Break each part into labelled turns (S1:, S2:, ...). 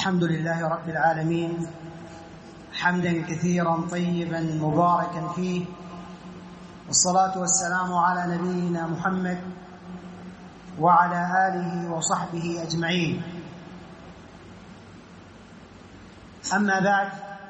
S1: الحمد لله رب العالمين حمدا كثيرا طيبا مباركا فيه، والصلاة والسلام على نبينا محمد وعلى آله وصحبه أجمعين. أما بعد،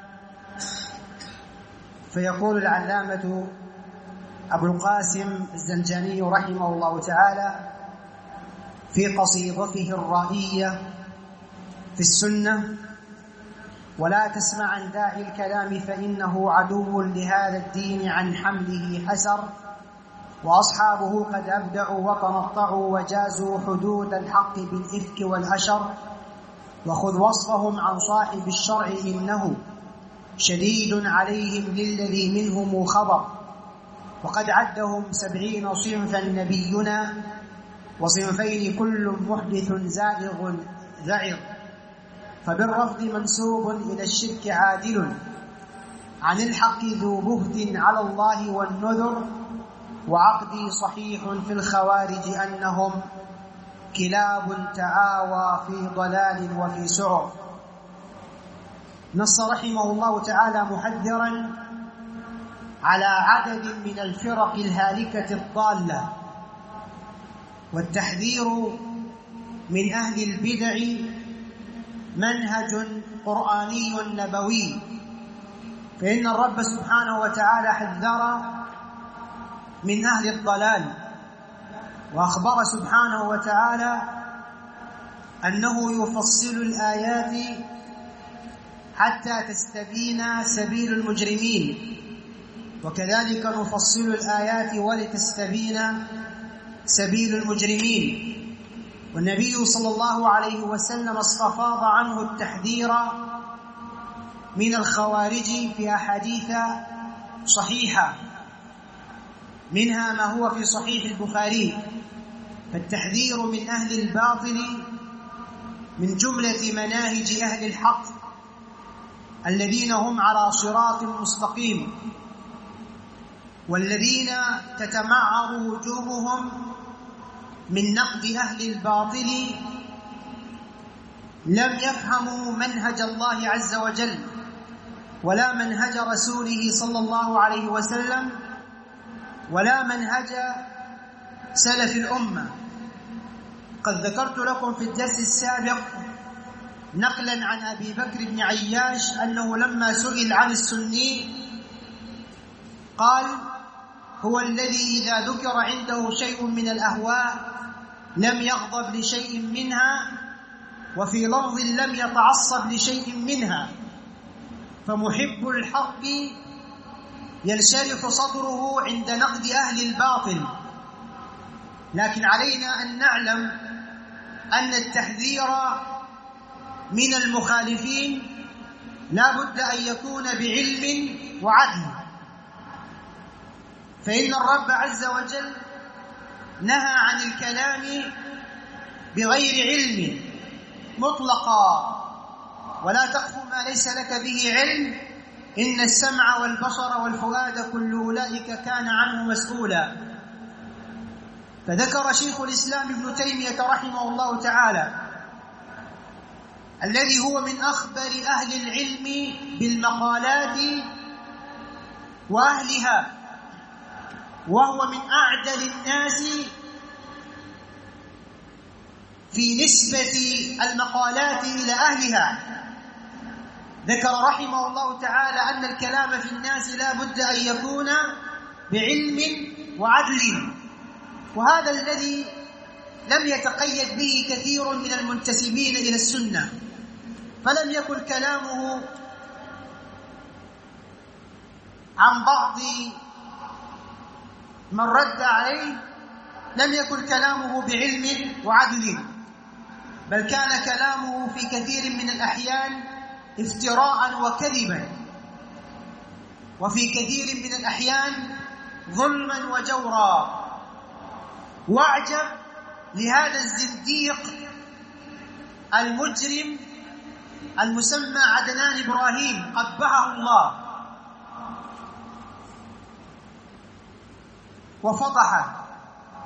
S1: فيقول العلامة أبو القاسم الزنجاني رحمه الله تعالى في قصيدته الرائية في السنة: ولا تسمع عن داعي الكلام فإنه عدو لهذا الدين عن حمله حسر، وأصحابه قد أبدعوا وتنطعوا وجازوا حدود الحق بالإفك والأشر، وخذ وصفهم عن صاحب الشرع إنه شديد عليهم للذي منهم خبر، وقد عدهم 70 صنفا نبينا، وصنفين كل محدث زائغ ذعر، فبالرفض منسوب إلى الشرك عادل، عن الحق ذو بهت على الله والنذر، وعقدي صحيح في الخوارج أنهم كلاب تعاوى في ضلال وفي سعر. نص رحمه الله تعالى محذرا على عدد من الفرق الهالكة الضالة، والتحذير من أهل البدع منهج قرآني نبوي، فإن الرب سبحانه وتعالى حذر من أهل الضلال، وأخبر سبحانه وتعالى أنه يفصل الآيات حتى تستبين سبيل المجرمين، وكذلك نفصل الآيات ولتستبين سبيل المجرمين. والنبي صلى الله عليه وسلم استفاض عنه التحذير من الخوارج في أحاديث صحيحة، منها ما هو في صحيح البخاري، فالتحذير من أهل الباطل من جملة مناهج أهل الحق الذين هم على صراط مستقيم، والذين تتمعر وجوههم من نقد أهل الباطل لم يفهموا منهج الله عز وجل ولا منهج رسوله صلى الله عليه وسلم ولا منهج سلف الأمة. قد ذكرت لكم في الدرس السابق نقلا عن أبي بكر بن عياش أنه لما سئل عن السني قال: هو الذي إذا ذكر عنده شيء من الأهواء لم يغضب لشيء منها، وفي لفظ لم يتعصب لشيء منها، فمحب الحق ينشرح صدره عند نقد أهل الباطل. لكن علينا أن نعلم أن التحذير من المخالفين لا بد أن يكون بعلم وعدل، فإن الرب عز وجل نهى عن الكلام بغير علم مطلقا: ولا تقف ما ليس لك به علم إن السمع والبصر والفؤاد كل أولئك كان عنه مسؤولا. فذكر شيخ الإسلام ابن تيمية رحمه الله تعالى الذي هو من أخبر أهل العلم بالمقالات وأهلها، وهو من أعدل الناس في نسبة المقالات إلى أهلها. ذكر رحمه الله تعالى أن الكلام في الناس لا بد أن يكون بعلم وعدل، وهذا الذي لم يتقيد به كثير من المنتسبين إلى السنة، فلم يكن كلامه عن بعض من رد عليه، لم يكن كلامه بعلم وعدل، بل كان كلامه في كثير من الأحيان افتراء وكذبا، وفي كثير من الأحيان ظلما وجورا. واعجب لهذا الزنديق المجرم المسمى عدنان إبراهيم قبحه الله وفضحه.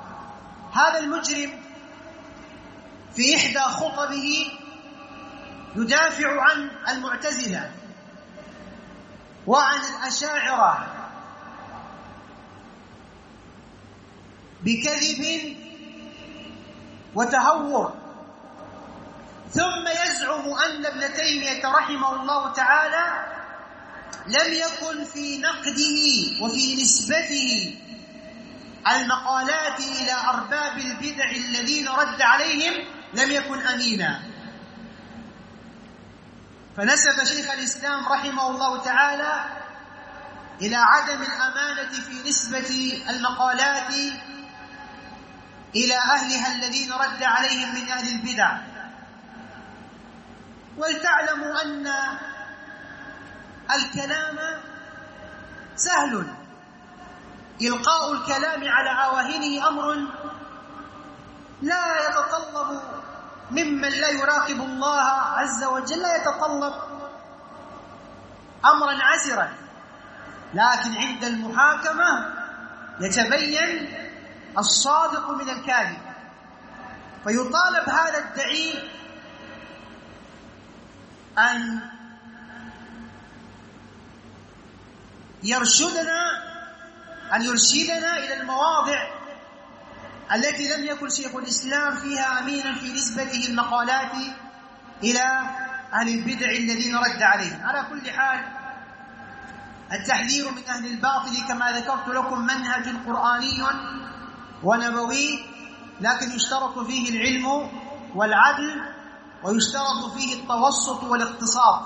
S1: هذا المجرم في إحدى خطبه يدافع عن المعتزلة وعن الأشاعرة بكذب وتهور، ثم يزعم أن ابن تيمية رحمه الله تعالى لم يكن في نقده وفي نسبته المقالات إلى أرباب البدع الذين رد عليهم لم يكن أمينا. فنسب شيخ الإسلام رحمه الله تعالى إلى عدم الأمانة في نسبة المقالات إلى أهلها الذين رد عليهم من أهل البدع. ولتعلموا أن الكلام سهل، إلقاء الكلام على عواهنه أمر لا يتطلب ممن لا يراقب الله عز وجل، لا يتطلب أمرا عسرا، لكن عند المحاكمة يتبين الصادق من الكاذب. فيطالب هذا الدعي أن يرشدنا إلى المواضع التي لم يكن شيخ الإسلام فيها أمينا في نسبته المقالات إلى أهل البدع الذين رد عليهم. على كل حال، التحذير من أهل الباطل كما ذكرت لكم منهج قرآني ونبوي، لكن يشترط فيه العلم والعدل، ويشترط فيه التوسط والاقتصاد،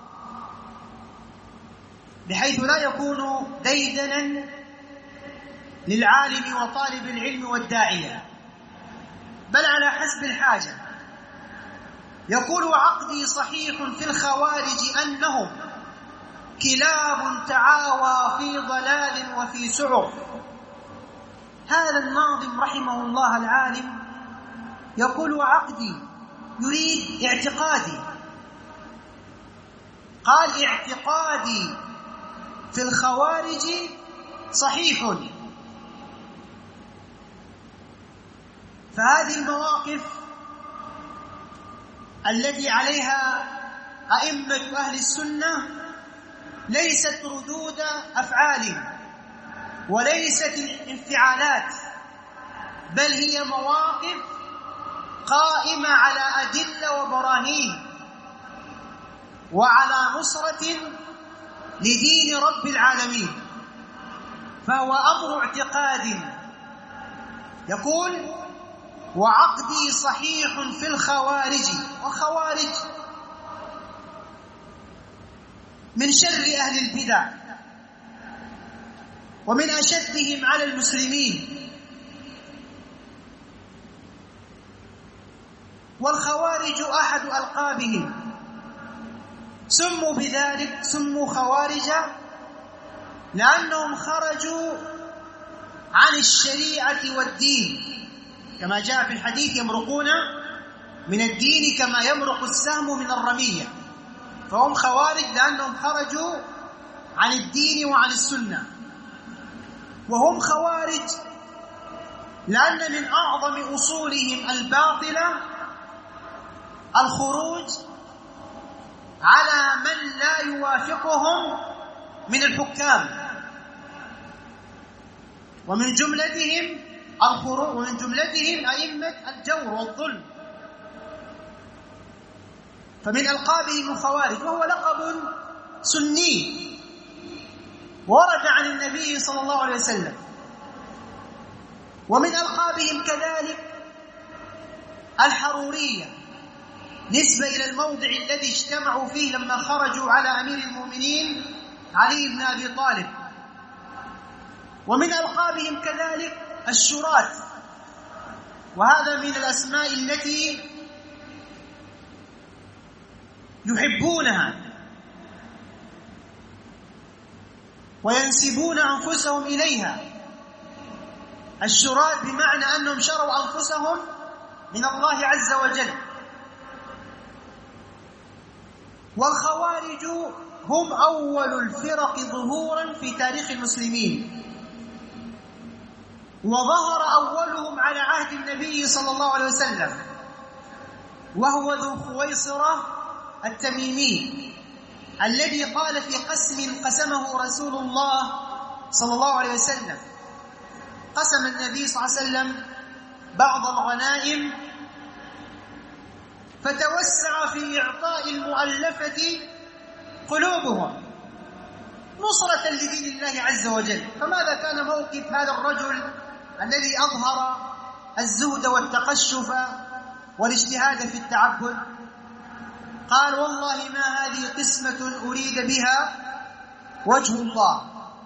S1: بحيث لا يكون ديدنا للعالم وطالب العلم والداعية، بل على حسب الحاجة. يقول: وعقدي صحيح في الخوارج أنهم كلاب تعاوى في ضلال وفي سعر. هذا الناظم رحمه الله العالم يقول: وعقدي، يريد اعتقادي. قال: اعتقادي في الخوارج صحيح. فهذه المواقف التي عليها أئمة أهل السنة ليست ردود أفعال وليست انفعالات، بل هي مواقف قائمة على أدلة وبراهين وعلى نصرة لدين رب العالمين، فهو أمر اعتقاد. يقول: وعقدي صحيح في الخوارج. والخوارج من شر أهل البدع ومن أشدهم على المسلمين. والخوارج أحد ألقابهم، سموا بذلك، سموا خوارج لأنهم خرجوا عن الشريعة والدين، كما جاء في الحديث: يمرقون من الدين كما يمرق السهم من الرمية. فهم خوارج لأنهم خرجوا عن الدين وعن السنة. وهم خوارج لأن من أعظم أصولهم الباطلة الخروج على من لا يوافقهم من الحكام، ومن جملتهم الخروج، ومن جملتهم أئمة الجور والظلم. فمن ألقابهم الخوارج، وهو لقب سني ورد عن النبي صلى الله عليه وسلم. ومن ألقابهم كذلك الحرورية، نسبة إلى الموضع الذي اجتمعوا فيه لما خرجوا على أمير المؤمنين علي بن أبي طالب. ومن ألقابهم كذلك الشراة، وهذا من الأسماء التي يحبونها وينسبون أنفسهم إليها. الشراة بمعنى أنهم شروا أنفسهم من الله عز وجل. والخوارج هم أول الفرق ظهورا في تاريخ المسلمين، وظهر أولهم على عهد النبي صلى الله عليه وسلم، وهو ذو خويصرة التميمي الذي قال في قسم قسمه رسول الله صلى الله عليه وسلم. قسم النبي صلى الله عليه وسلم بعض الغنائم فتوسع في إعطاء المؤلفة قلوبهم نصرة لدين الله عز وجل. فماذا كان موقف هذا الرجل الذي أظهر الزهد والتقشف والاجتهاد في التعبد؟ قال: والله ما هذه قسمة أريد بها وجه الله.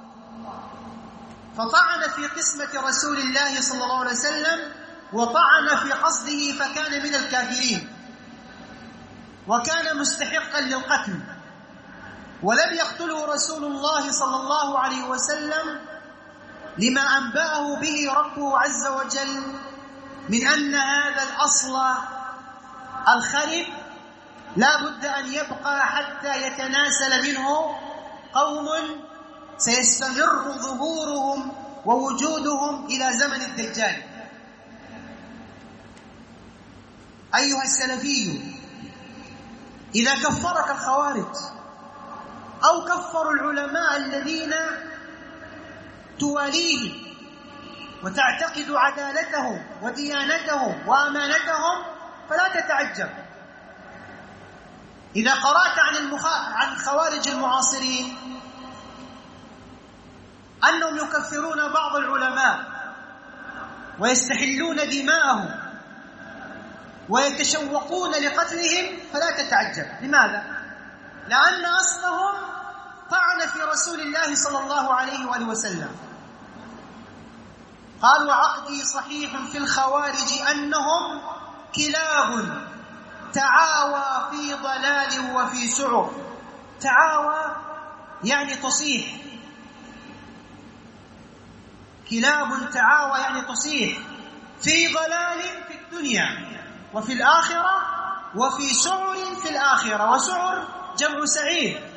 S1: فطعن في قسمة رسول الله صلى الله عليه وسلم وطعن في قصده، فكان من الكافرين وكان مستحقا للقتل، ولم يقتله رسول الله صلى الله عليه وسلم لما أنبأه به ربه عز وجل من أن هذا الأصل الخرب لا بد أن يبقى حتى يتناسل منه قوم سيستمر ظهورهم ووجودهم إلى زمن الدجال. أيها السلفي، إذا كفرك الخوارج أو كفروا العلماء الذين تواليهم وتعتقد عدالتهم وديانتهم وأمانتهم فلا تتعجب. إذا قرأت عن خوارج المعاصرين أنهم يكفرون بعض العلماء ويستحلون دماءهم ويتشوقون لقتلهم فلا تتعجب. لماذا؟ لأن أصلهم طعن في رسول الله صلى الله عليه وآله وسلم. قال: وعقدي صحيح في الخوارج أنهم كلاب تعاوى في ضلال وفي سعر. تعاوى يعني تصيح، كلاب تعاوى يعني تصيح، في ضلال في الدنيا وفي الآخرة وفي سعر في الآخرة. وسعر جمع سعير.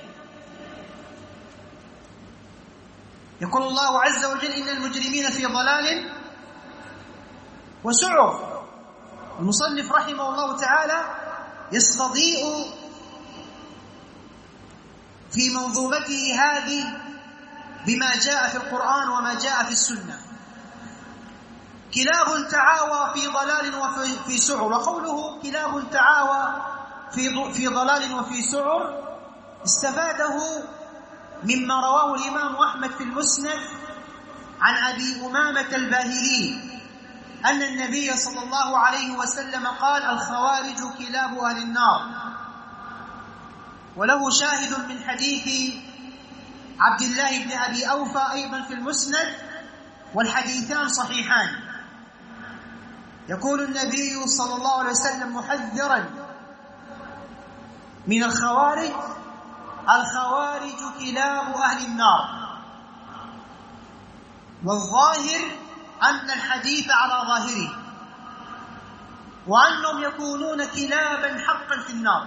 S1: يقول الله عز وجل: إن المجرمين في ضلال وسعر. المصنف رحمه الله تعالى يستضيء في منظومته هذه بما جاء في القرآن وما جاء في السنة. كلاب تعاوى في ضلال وفي سعر. وقوله كلاب تعاوى في ضلال وفي سعر استفاده مما رواه الإمام أحمد في المسند عن أبي أمامة الباهلي أن النبي صلى الله عليه وسلم قال: الخوارج كلاب أهل النار. وله شاهد من حديث عبد الله بن أبي أوفى أيضا في المسند، والحديثان صحيحان. يقول النبي صلى الله عليه وسلم محذرا من الخوارج: الخوارج كلاب أهل النار. والظاهر أن الحديث على ظاهره، وأنهم يكونون كلابا حقا في النار.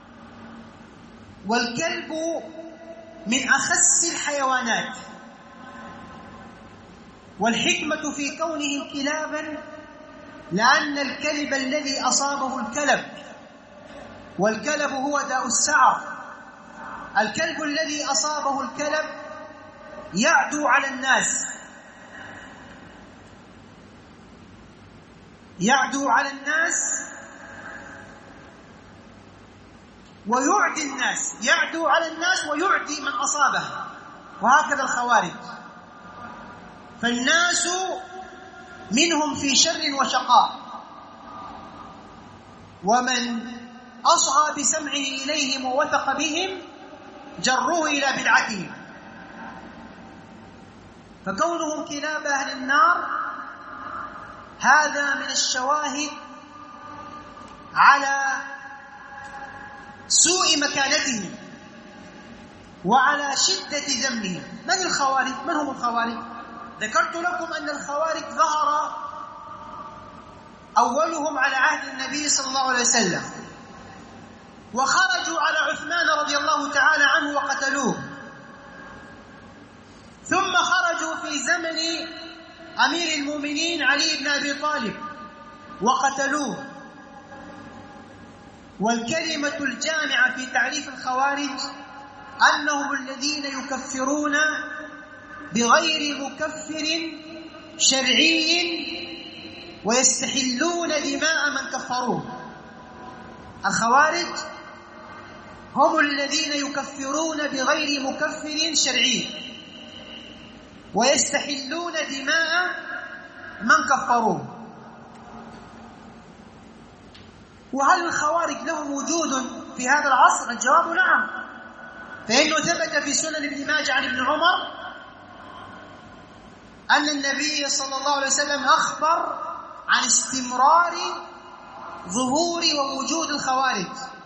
S1: والكلب من أخس الحيوانات، والحكمة في كونهم كلابا لأن الكلب الذي أصابه الكلب، والكلب هو داء السعر، الكلب الذي أصابه الكلب يعدو على الناس، يعدو على الناس ويعدي الناس، يعدو على الناس ويعدي من أصابه. وهكذا الخوارج، فالناس منهم في شر وشقاء، ومن أصغى بسمعه إليهم ووثق بهم جروه إلى بدعتهم. فكونهم كلاب أهل النار هذا من الشواهد على سوء مكانتهم وعلى شدة ذمهم. من الخوارج؟ من هم الخوارج؟ ذكرت لكم أن الخوارج ظهر أولهم على عهد النبي صلى الله عليه وسلم، وخرجوا على عثمان رضي الله تعالى عنه وقتلوه، ثم خرجوا في زمن أمير المؤمنين علي بن أبي طالب وقتلوه، والكلمة الجامعة في تعريف الخوارج أنهم الذين يكفرون بغير مكفر شرعي ويستحلون دماء من كفروه. الخوارج هم الذين يكفرون بغير مكفر شرعي ويستحلون دماء من كفروه. وهل الخوارج لهم وجود في هذا العصر؟ الجواب نعم، فإنه ثبت في سنن ابن ماجه عن ابن عمر أن النبي صلى الله عليه وسلم أخبر عن استمرار ظهور ووجود الخوارج،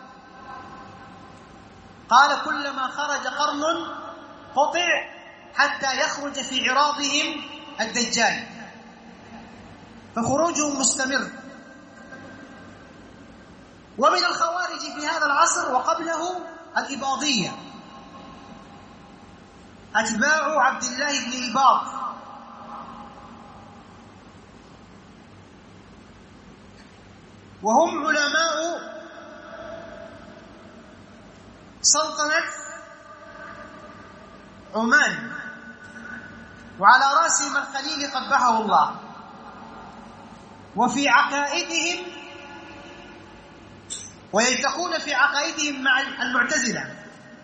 S1: قال: كلما خرج قرن قطع حتى يخرج في عراضهم الدجال، فخروجهم مستمر. ومن الخوارج في هذا العصر وقبله الإباضية، أتباع عبد الله بن إباض، وهم علماء سلطنة عمان، وعلى رأسهم الخليل قبحه الله. وفي عقائدهم ويلتقون في عقائدهم مع المعتزلة.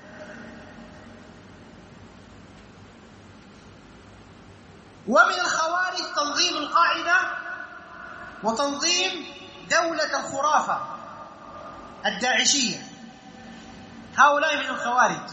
S1: ومن الخوارج تنظيم القاعدة وتنظيم دولة الخرافة الداعشية، هؤلاء من الخوارج.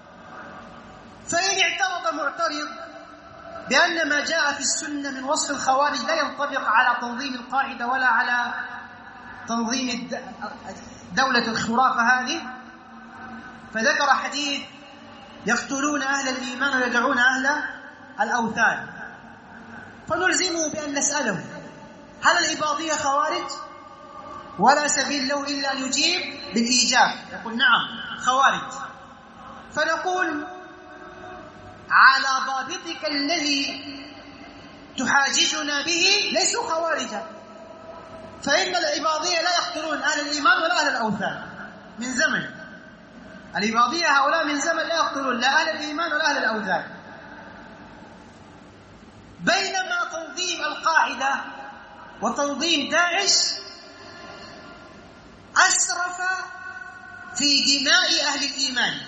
S1: فإن اعترض معترض بأن ما جاء في السنة من وصف الخوارج لا ينطبق على تنظيم القاعدة ولا على تنظيم دولة الخرافة هذه، فذكر حديث: يقتلون أهل الإيمان ويدعون أهل الأوثان، فنلزمه بأن نسأله: هل الإباضية خوارج؟ ولا سبيل له إلا أن يجيب بالإيجاب، يقول: نعم خوارج. فنقول: على ضابطك الذي تحاججنا به ليسوا خوارجا، فإن الإباضية لا يقتلون أهل الإيمان ولا أهل الأوثان من زمن. الإباضية هؤلاء من زمن لا يقتلون لا أهل الإيمان ولا أهل الأوثان. بينما تنظيم القاعدة وتنظيم داعش أسرف في دماء أهل الإيمان،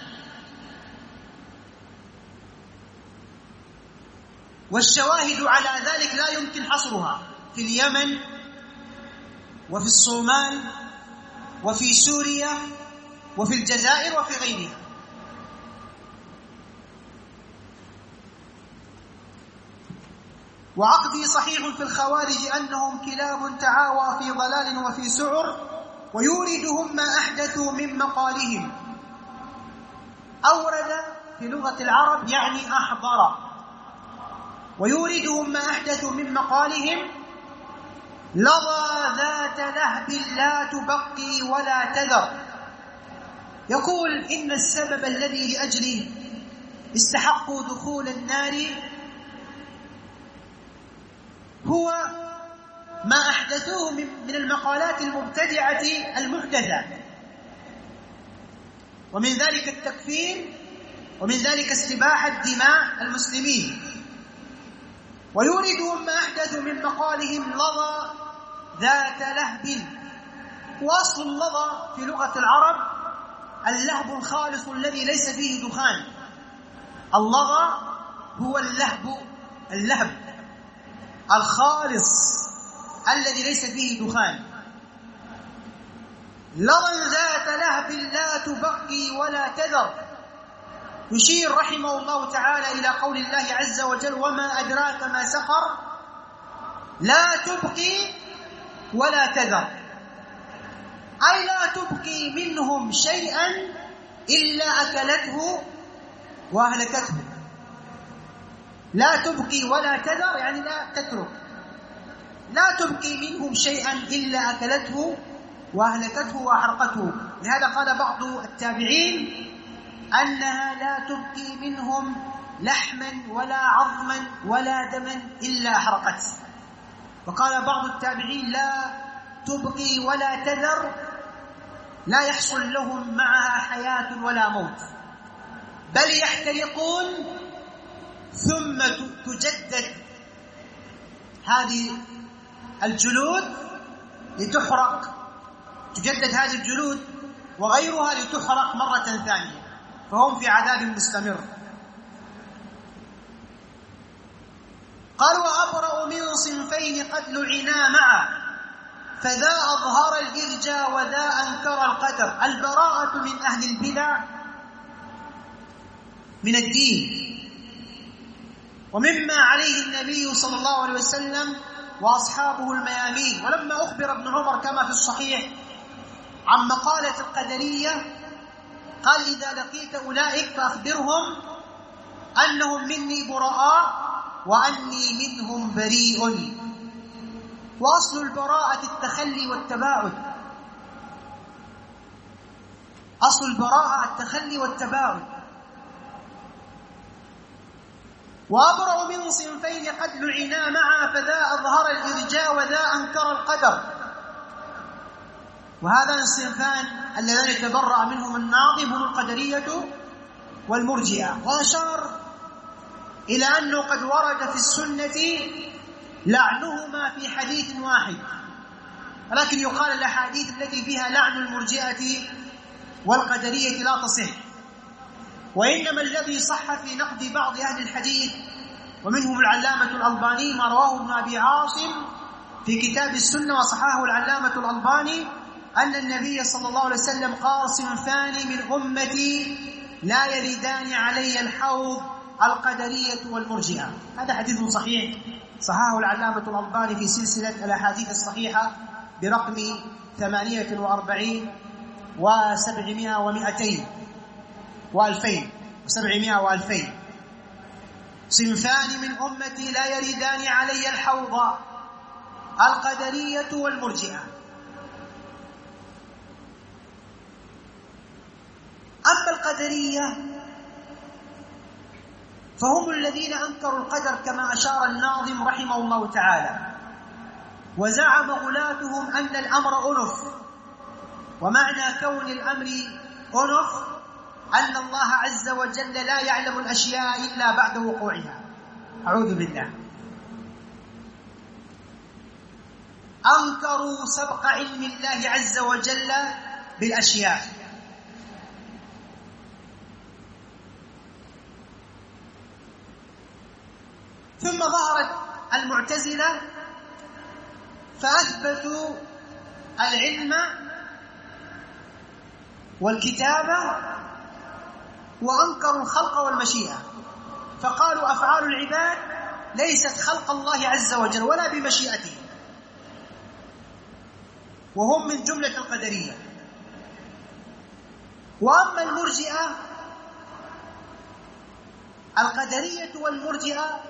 S1: والشواهد على ذلك لا يمكن حصرها، في اليمن وفي الصومال وفي سوريا وفي الجزائر وفي غيرها. وعقدي صحيح في الخوارج أنهم كلاب تعاوى في ضلال وفي سعر، ويوردهم ما أحدثوا من مقالهم. أورد في لغة العرب يعني أحضر، ويوردهم ما أحدثوا من مقالهم. لظى ذات لهب لا تبقي ولا تذر، يقول: إن السبب الذي لأجله استحقوا دخول النار هو ما أحدثوه من المقالات المبتدعة المحدثة، ومن ذلك التكفير، ومن ذلك استباحة دماء المسلمين. ويوردهم ما أحدثوا من مقالهم لظى ذات لهب. وأصل اللظى في لغة العرب اللهب الخالص الذي ليس فيه دخان. اللظى هو اللهب الخالص الذي ليس فيه دخان. لظى ذات لهب لا تبقي ولا تذر، يشير رحمه الله تعالى إلى قول الله عز وجل: وما أدراك ما سقر لا تبقي ولا تذر، أي لا تبقي منهم شيئا إلا أكلته وأهلكته. لا تبقي ولا تذر يعني لا تترك، لا تبقي منهم شيئا إلا أكلته وأهلكته وأحرقته. لهذا قال بعض التابعين أنها لا تبقي منهم لحما ولا عظما ولا دما إلا أحرقته. وقال بعض التابعين: لا تبقي ولا تذر لا يحصل لهم معها حياة ولا موت، بل يحترقون ثم تجدد هذه الجلود لتحرق، تجدد هذه الجلود وغيرها لتحرق مرة ثانية، فهم في عذاب مستمر. قال وأبرأ من صنفين قد لعنا معا فذا أظهر الإرجاء وذا أنكر القدر. البراءة من أهل البدع من الدين ومما عليه النبي صلى الله عليه وسلم وأصحابه الميامين. ولما أخبر ابن عمر كما في الصحيح عن مقالة القدرية قال إذا لقيت أولئك فأخبرهم أنهم مني براء وأني منهم بريء. وأصل البراءة التخلي والتباعد، أصل البراءة التخلي والتباعد. وأبرأ من صنفين قد لعنا معا فذا أظهر الإرجاء وذا أنكر القدر. وهذا الصنفان اللذان يتبرأ منهم الناظم هم القدرية والمرجئة. وأشار إلى أنه قد ورد في السنة لعنهما في حديث واحد، ولكن يقال الأحاديث التي فيها لعن المرجئة والقدرية لا تصح، وإنما الذي صح في نقد بعض أهل الحديث ومنهم العلامة الألباني ما رواه ابن أبي عاصم في كتاب السنة وصححه العلامة الألباني أن النبي صلى الله عليه وسلم قال صنفان من أمتي لا يردان علي الحوض القدرية والمرجئة. هذا حديث صحيح صححه العلامة الألباني في سلسلة الأحاديث الصحيحة برقم 48 و700 و200 و2000 و700 و2000. صنفان من أمتي لا يردان علي الحوض القدرية والمرجئة. أما القدرية فهم الذين أنكروا القدر كما أشار الناظم رحمه الله تعالى، وزعم غلاتهم أن الأمر أنف، ومعنى كون الأمر أنف أن الله عز وجل لا يعلم الأشياء إلا بعد وقوعها. أعوذ بالله. أنكروا سبق علم الله عز وجل بالأشياء. ثم ظهرت المعتزلة فأثبتوا العلم والكتابة وأنكروا الخلق والمشيئة، فقالوا أفعال العباد ليست خلق الله عز وجل ولا بمشيئته، وهم من جملة القدرية. وأما المرجئة القدرية والمرجئة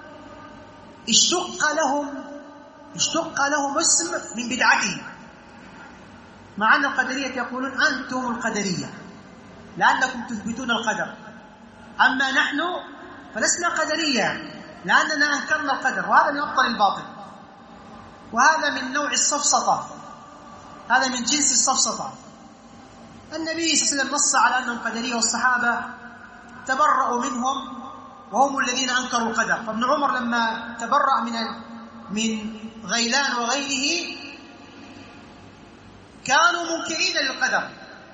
S1: اشتق لهم اسم من بدعتهم، مع أن القدرية يقولون أنتم القدرية لأنكم تثبتون القدر، أما نحن فلسنا قدرية لأننا أنكرنا القدر، وهذا من أبطل الباطل، وهذا من نوع السفسطة، هذا من جنس السفسطة. النبي صلى الله عليه وسلم نص على أنهم قدرية والصحابة تبرأوا منهم وهم الذين أنكروا القدر. فابن عمر لما تبرأ من غيلان وغيره كانوا منكرين للقدر.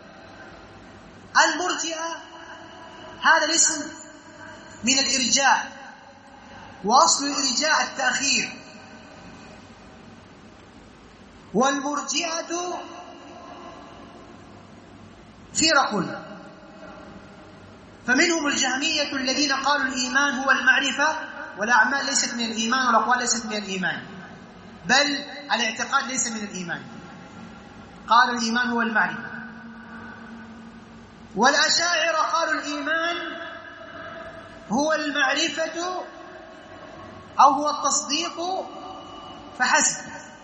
S1: المرجئة هذا الاسم من الإرجاء، وأصل الإرجاء التأخير. والمرجئة فرق، فمنهم الجهمية الذين قالوا الإيمان هو المعرفة والأعمال ليست من الإيمان والأقوال ليست من الإيمان، بل الاعتقاد ليس من الإيمان، قالوا الإيمان هو المعرفة. والأشاعرة قالوا الإيمان هو المعرفة أو هو التصديق فحسب،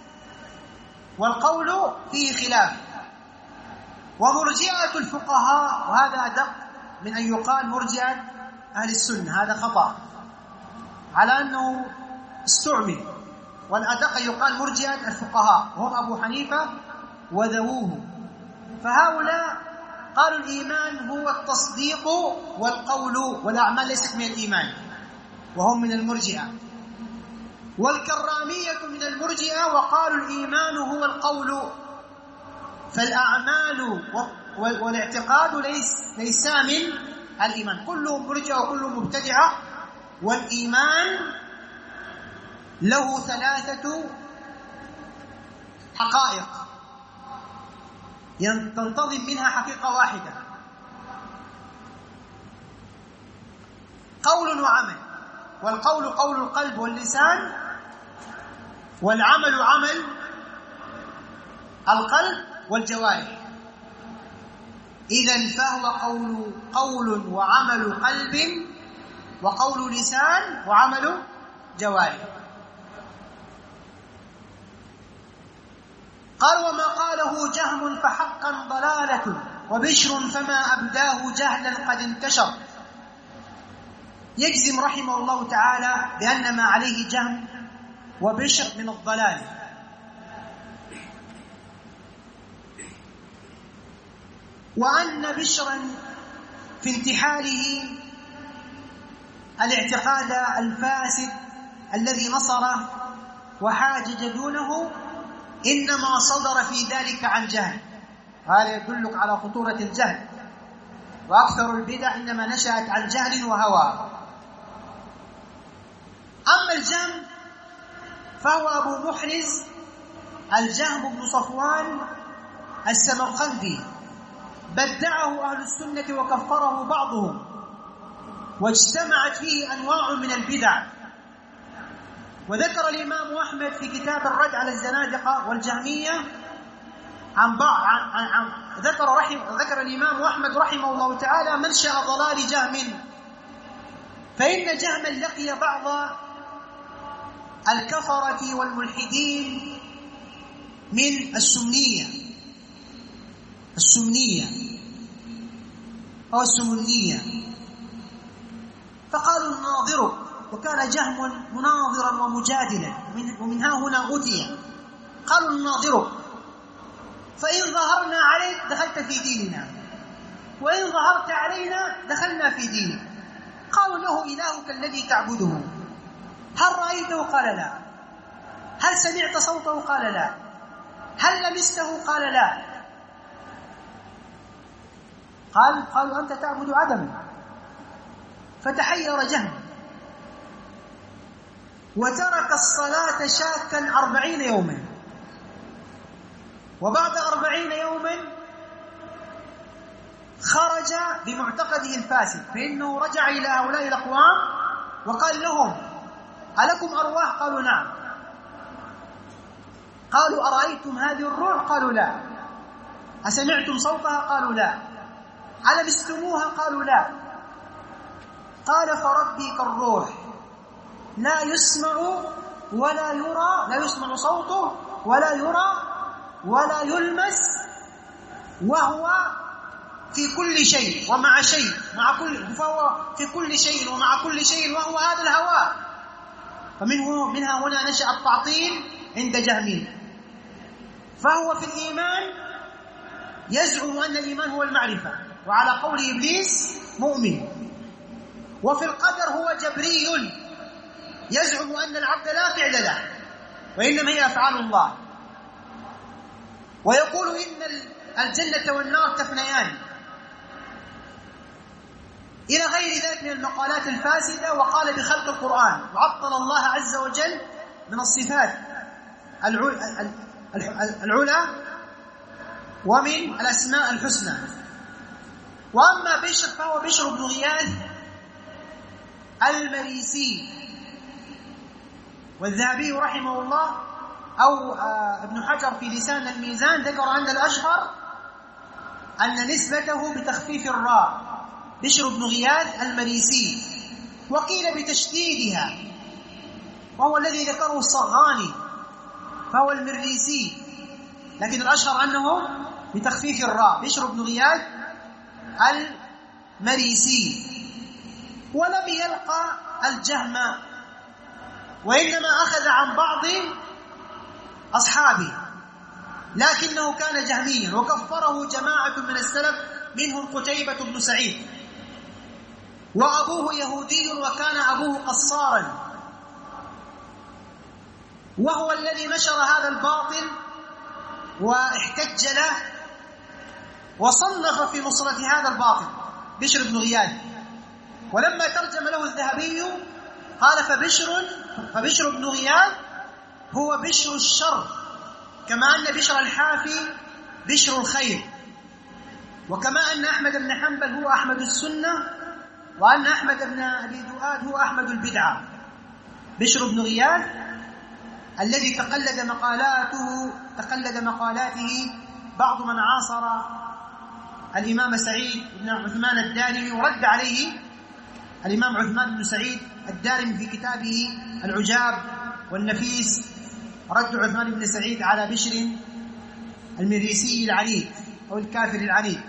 S1: والقول فيه خلاف. ومرجئة الفقهاء، وهذا أدق من أن يقال مرجئة أهل السنة، هذا خطأ على أنه استعمل، والأدق يقال مرجئة الفقهاء وهم أبو حنيفة وذووه، فهؤلاء قالوا الإيمان هو التصديق والقول والأعمال ليست من الإيمان، وهم من المرجئة. والكرامية من المرجئة وقالوا الإيمان هو القول، فالأعمال والاعتقاد ليسا من الإيمان. كلهم مرجئة وكلهم مبتدعة. والإيمان له 3 حقائق تنتظم منها حقيقة واحدة: قول وعمل. والقول قول القلب واللسان، والعمل عمل القلب والجوارح. إذن فهو قول وعمل قلب وقول لسان وعمل جوارح. قال: وما قاله جهم فحقا ضلالة، وبشر فما أبداه جهلا قد انتشر. يجزم رحمه الله تعالى بأن ما عليه جهم وبشر من الضلال. وأن بشرا في انتحاله الاعتقاد الفاسد الذي نصره وحاجج دونه إنما صدر في ذلك عن جهل. هذا يدلك على خطورة الجهل. وأكثر البدع إنما نشأت عن جهل وهوى. أما الجهم فهو أبو محرز الجهم بن صفوان السمرقندي، بدعه أهل السنة وكفره بعضهم، واجتمعت فيه أنواع من البدع. وذكر الإمام أحمد في كتاب الرد على الزنادقة والجهمية ذكر الإمام أحمد رحمه الله تعالى منشأ ضلال جهم، فإن جهما لقي بعض الكفرة والملحدين من السمنية أو السمنية، فقالوا نناظرك. وكان جهم مناظرا ومجادلا، ومن ها هنا أتي. قالوا نناظرك، فإن ظهرنا عليك دخلت في ديننا، وإن ظهرت علينا دخلنا في دينك. قالوا له: إلهك الذي تعبده هل رأيته؟ قال لا. هل سمعت صوته؟ قال لا. هل لمسته؟ قال لا. قالوا أنت تعبد عدما. فتحير جهم وترك الصلاة شاكا 40 يوما. وبعد 40 يوما خرج بمعتقده الفاسد، فإنه رجع إلى هؤلاء الأقوام وقال لهم: ألكم أرواح؟ قالوا نعم. قالوا: أرأيتم هذه الروح؟ قالوا لا. أسمعتم صوتها؟ قالوا لا. ألمستموها؟ قالوا لا. قال: فربي كالروح لا يسمع ولا يرى، لا يسمع صوته ولا يرى ولا يلمس، وهو في كل شيء ومع شيء، فهو في كل شيء ومع كل شيء، وهو هذا الهواء. فمنها هنا نشأ التعطيل عند جهمين. فهو في الإيمان يزعم أن الإيمان هو المعرفة، وعلى قول إبليس مؤمن. وفي القدر هو جبري يزعم أن العبد لا فعل له، وإنما هي أفعال الله. ويقول إن الجنة والنار تفنيان، إلى غير ذلك من المقالات الفاسدة. وقال بخلق القرآن، وعطل الله عز وجل من الصفات العلى ومن الأسماء الحسنى. وأما بشر فهو بشر بن غياث المريسي. والذهبي رحمه الله أو ابن حجر في لسان الميزان ذكر أن الأشهر أن نسبته بتخفيف الراء، بشر بن غياث المريسي، وقيل بتشديدها، وهو الذي ذكره الصغاني، فهو المريسي، لكن الأشهر أنه بتخفيف الراء، بشر بن غياث المريسي. ولم يلقى الجهم، وإنما أخذ عن بعض أصحابه، لكنه كان جهميا، وكفره جماعة من السلف منهم قتيبة بن سعيد، وأبوه يهودي وكان أبوه قصارا، وهو الذي نشر هذا الباطل واحتج له وصنف في نصرة هذا الباطل بشر بن غياث. ولما ترجم له الذهبي قال فبشر بن غياث هو بشر الشر، كما أن بشر الحافي بشر الخير، وكما أن أحمد بن حنبل هو أحمد السنة، وأن أحمد بن أبي دؤاد هو أحمد البدعة. بشر بن غياث الذي تقلد مقالاته بعض من عاصر الإمام سعيد بن عثمان الدارمي، ورد عليه الإمام عثمان بن سعيد الدارمي في كتابه العجاب والنفيس، رد عثمان بن سعيد على بشر المريسي العنيد أو الكافر العنيد،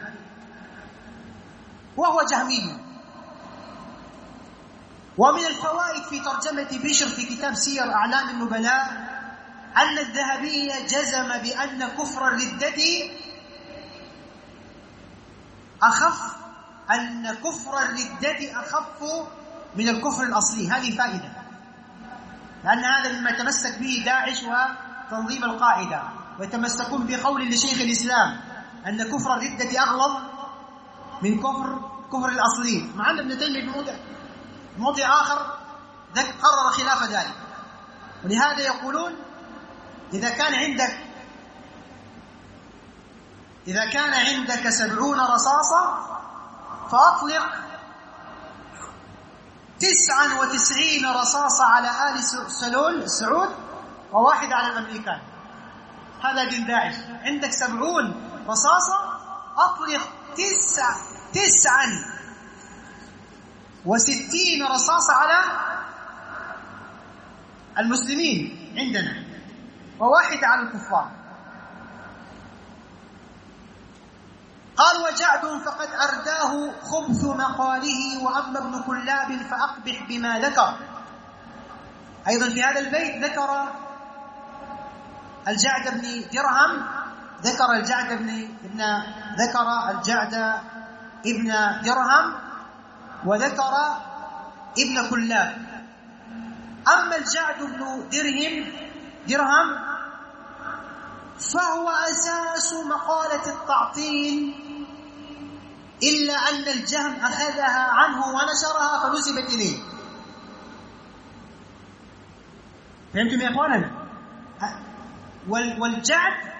S1: وهو جهمي. ومن الفوائد في ترجمة بشر في كتاب سير أعلام النبلاء أن الذهبي جزم بأن كفر الردة أخف من الكفر الأصلي. هذه فائدة، لأن هذا مما تمسك به داعش وتنظيم القاعدة، ويتمسكون بقول لشيخ الإسلام أن كفر الردة أغلظ من كفر الأصلي، مع أن ابن تيمية بموضع آخر قرر خلاف ذلك. ولهذا يقولون إذا كان عندك 70 رصاصة فأطلق 99 رصاصة على آل سعود وواحد على الأمريكان. هذا دين داعش. عندك 70 رصاصة، أطلق 69 رصاصة على المسلمين عندنا، وواحد على الكفار. قال وجعد فقد أرداه خبث مقاله، وأما ابن كلاب فأقبح بما ذكر. أيضا في هذا البيت ذكر الجعد بن درهم، ذكر الجعد ابن درهم، وذكر ابن كلاب. أما الجعد بن درهم فهو أساس مقالة التعطيل، إلا أن الجهم أخذها عنه ونشرها فنسبت إليه. فهمتم يا أخوانا؟ والجعد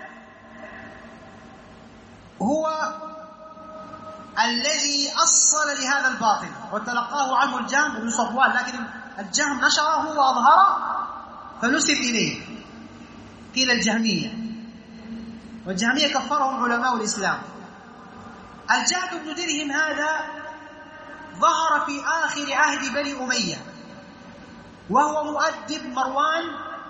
S1: هو الذي أصل لهذا الباطل وتلقاه عنه الجهم بن صفوان، لكن الجهم نشره وأظهره فنسب إليه، قيل الجهمية. والجهمية كفرهم علماء الإسلام. الجعد بن درهم هذا ظهر في آخر عهد بني أمية، وهو مؤدب مروان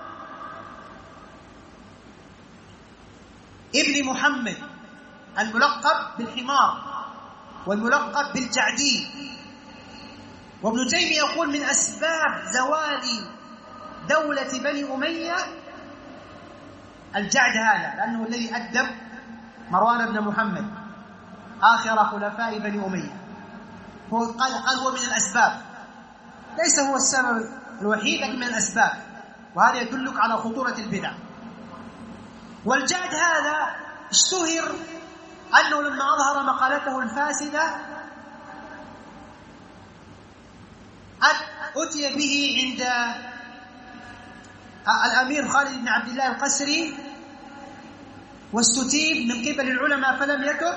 S1: ابن محمد الملقب بالحمار والملقب بالجعدي. وابن تيمية يقول من أسباب زوال دولة بني أمية الجعد هذا، لأنه الذي أدب مروان بن محمد آخر خلفاء بني أمية. هو قال هو من الأسباب، ليس هو السبب الوحيد لكن من الأسباب، وهذا يدلك على خطورة البدع. والجعد هذا اشتهر أنه لما أظهر مقالته الفاسدة أتي به عند الأمير خالد بن عبد الله القسري، واستتيب من قبل العلماء فلم يتب،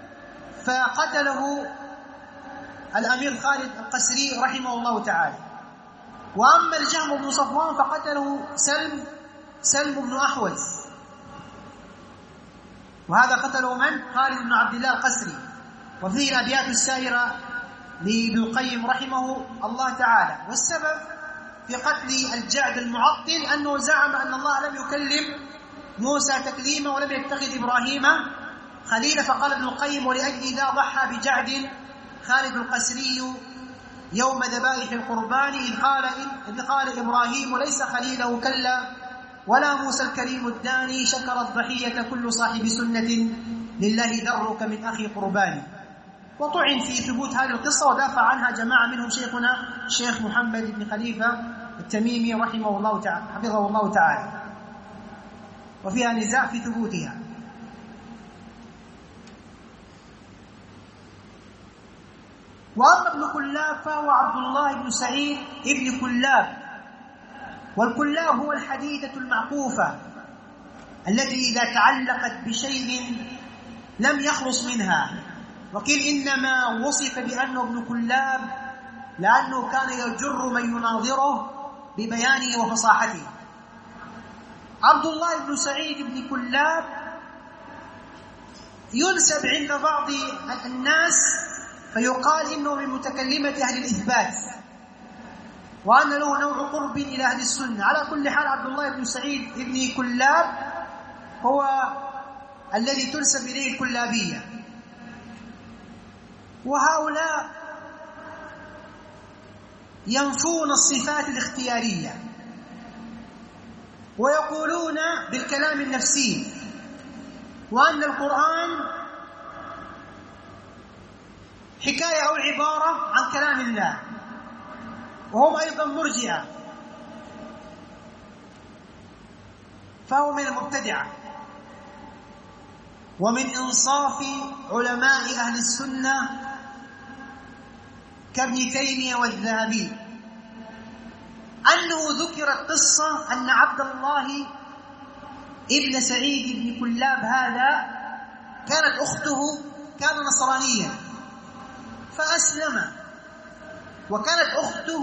S1: فقتله الأمير خالد القسري رحمه الله تعالى. وأما الجهم بن صفوان فقتله سلم بن أحوز، وهذا قتله من؟ خالد بن عبد الله القسري. وفيه الأبيات السائرة لابن القيم رحمه الله تعالى. والسبب في قتل الجعد المعطل أنه زعم أن الله لم يكلم موسى تكليما ولم يتخذ إبراهيم خليلا، فقال ابن القيم ولأجل ذا ضحى بجعد خالد القسري يوم ذبائح القربان إذ قال إبراهيم ليس خليله كلا ولا موسى الكريم الداني، شكر الضحية كل صاحب سنة، لله درك من أخي قرباني. وطعن في ثبوت هذه القصة ودافع عنها جماعة منهم شيخنا الشيخ محمد بن خليفة التميمي رحمه الله تعالى حفظه الله تعالى، وفيها نزاع في ثبوتها. وأما ابن كلاب فهو عبد الله بن سعيد ابن كلاب، والكلاب هو الحديدة المعقوفة التي إذا تعلقت بشيء لم يخلص منها. وقيل إنما وصف بأنه ابن كلاب لأنه كان يجر من يناظره ببيانه وفصاحته. عبد الله بن سعيد بن كلاب ينسب عند بعض الناس فيقال إنه من متكلمة أهل الإثبات، وأن له نوع قرب إلى أهل السنة. على كل حال عبد الله بن سعيد بن كلاب هو الذي تنسب إليه الكلابية. وهؤلاء ينفون الصفات الاختيارية ويقولون بالكلام النفسي، وأن القرآن حكاية أو عبارة عن كلام الله، وهم أيضا مرجئة، فهو من المبتدعة. ومن إنصاف علماء أهل السنة كابن تيمية والذهبي أنه ذكرت قصة أن عبد الله ابن سعيد بن كلاب هذا كانت أخته كان نصرانيا فأسلم، وكانت أخته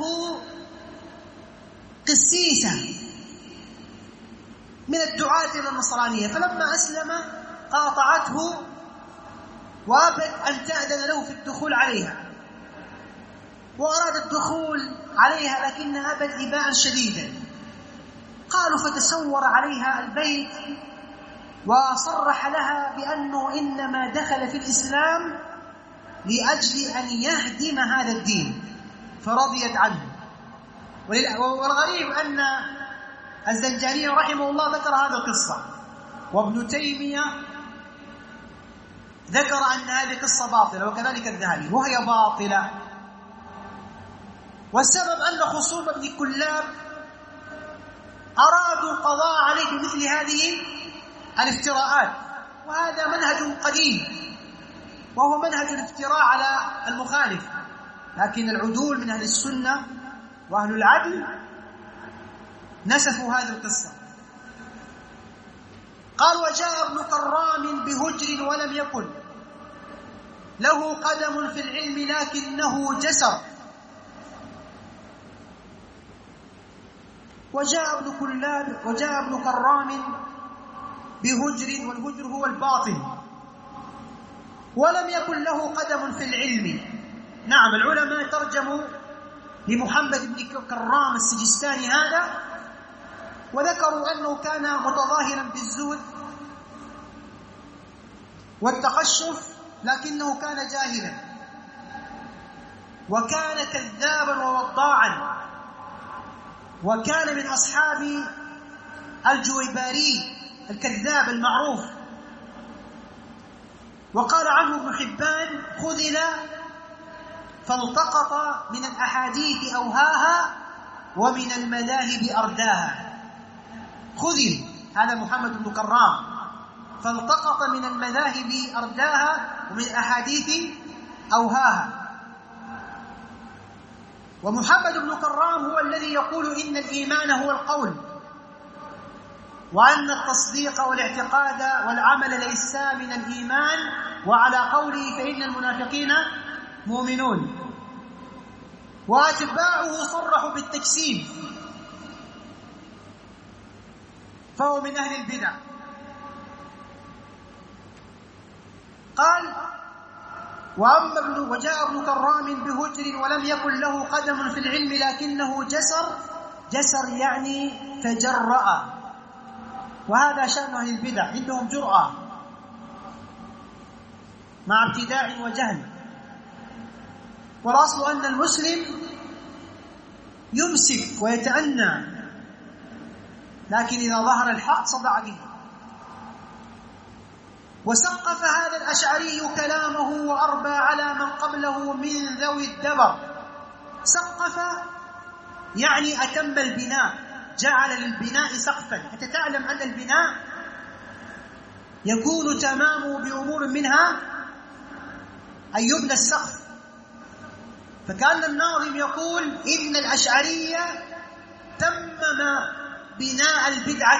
S1: قسيسة من الدعاة إلى النصرانية، فلما أسلم قاطعته وأبت أن تأذن له في الدخول عليها، وأراد الدخول عليها لكنها أبت إباء شديدا. قالوا فتسور عليها البيت وصرح لها بأنه إنما دخل في الإسلام لأجل أن يهدم هذا الدين، فرضيت عنه. والغريب أن الزنجاني رحمه الله ذكر هذه القصة، وابن تيمية ذكر أن هذه قصة باطلة، وكذلك الذهبي، وهي باطلة. والسبب أن خصوم ابن كلاب أرادوا القضاء عليه بمثل هذه الافتراءات، وهذا منهج قديم وهو منهج الافتراء على المخالف. لكن العدول من أهل السنة وأهل العدل نسفوا هذه القصة. قال وجاء ابن كرام بهجر ولم يكن له قدم في العلم لكنه جسر. وجاء ابن كرام بهجر، والهجر هو الباطن، ولم يكن له قدم في العلم. نعم، العلماء ترجموا لمحمد بن كرام السجستاني هذا وذكروا أنه كان متظاهرا بالزهد والتقشف، لكنه كان جاهلا، وكان كذابا ووضاعا، وكان من أصحاب الجويباري الكذاب المعروف. وقال عنه ابن حبان خذل فالتقط من الأحاديث أوهاها ومن المذاهب أرداها. خذل هذا محمد بن كرام، فالتقط من المذاهب أرداها ومن الأحاديث أوهاها. ومحمد بن كرام هو الذي يقول إن الإيمان هو القول، وأن التصديق والاعتقاد والعمل ليسا من الإيمان، وعلى قوله فإن المنافقين مؤمنون. وأتباعه صرحوا بالتجسيم، فهو من أهل البدع. قال وجاء ابن كرام بهجر ولم يكن له قدم في العلم لكنه جسر يعني تجرأ، وهذا شأن أهل البدع، عندهم جرأة مع ابتداع وجهل. والأصل أن المسلم يمسك ويتأنى لكن إذا ظهر الحق صدع به. وسقف هذا الأشعري كلامه وأربى على من قبله من ذوي الدبر. سقف يعني أتم البناء، جعل للبناء سقفا، حتى تعلم أن البناء يكون تمامه بأمور منها أن يبنى السقف. فكان الناظم يقول إن الأشعري تمم بناء البدعة.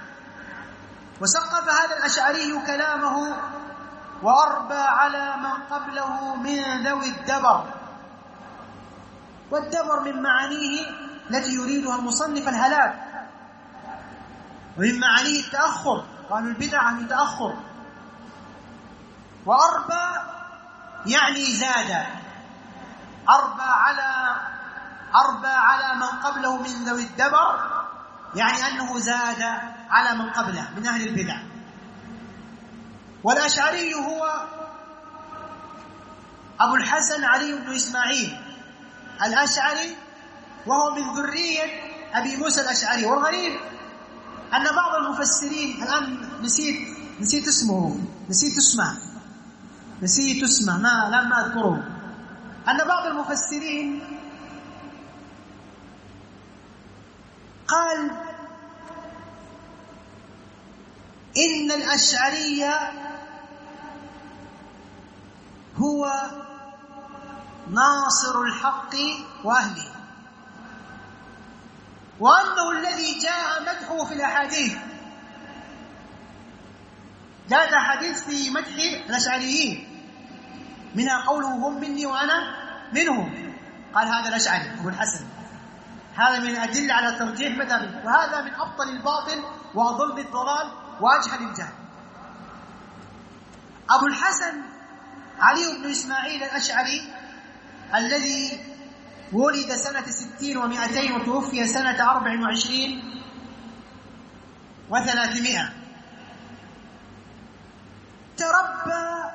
S1: وسقف هذا الأشعري كلامه وأربى على من قبله من ذوي الدبر. والدبر من معانيه التي يريدها المصنف الهلاك، ومن معانيه التأخر، قالوا البدعة يتأخر. وأربى يعني زاد، أربى على من قبله من ذوي الدبر، يعني أنه زاد على من قبله من أهل البدع. والأشعري هو أبو الحسن علي بن إسماعيل الأشعري، وهو من ذرية أبي موسى الأشعري. والغريب أن بعض المفسرين، الآن نسيت اسمه ما أذكره، أن بعض المفسرين قال إن الأشعري هو ناصر الحق وأهله، وأنه الذي جاء مدحه في الأحاديث. جاءت أحاديث في مدح الأشعريين، منها قوله هم مني وأنا منهم. قال هذا الأشعري أبو الحسن، هذا من الأدلة على ترجيح مذهبه، وهذا من أبطل الباطل وأضل الضلال وأجهل الجهل. أبو الحسن علي بن إسماعيل الأشعري الذي ولد سنة 60 و200 وتوفي سنة 24 و300، تربى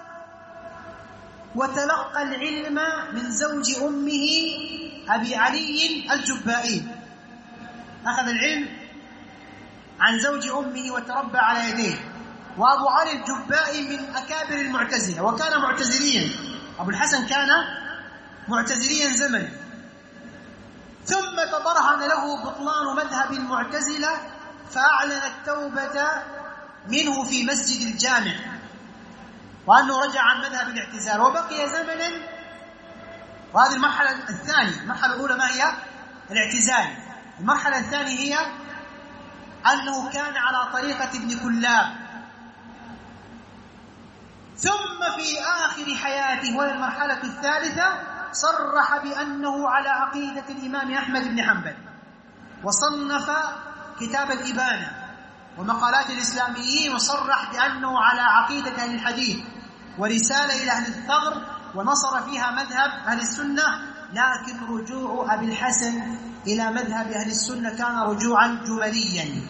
S1: وتلقى العلم من زوج أمه أبي علي الجبائي. أخذ العلم عن زوج أمه وتربى على يديه. وأبو علي الجبائي من أكابر المعتزلة، وكان معتزليا. أبو الحسن كان معتزليا زمنا، ثم تبرهن له بطلان مذهب المعتزلة فأعلن التوبة منه في مسجد الجامع، وأنه رجع عن مذهب الاعتزال وبقي زمنا. وهذه المرحلة الثانية. المرحلة الأولى ما هي؟ الاعتزال. المرحلة الثانية هي أنه كان على طريقة ابن كلاب. ثم في آخر حياته وهي المرحلة الثالثة صرح بأنه على عقيدة الإمام أحمد بن حنبل، وصنف كتاب الإبانة ومقالات الإسلاميين، وصرح بأنه على عقيدة أهل الحديث، ورسالة إلى أهل الثغر، ونصر فيها مذهب أهل السنة. لكن رجوع أبي الحسن إلى مذهب أهل السنة كان رجوعا جمليا،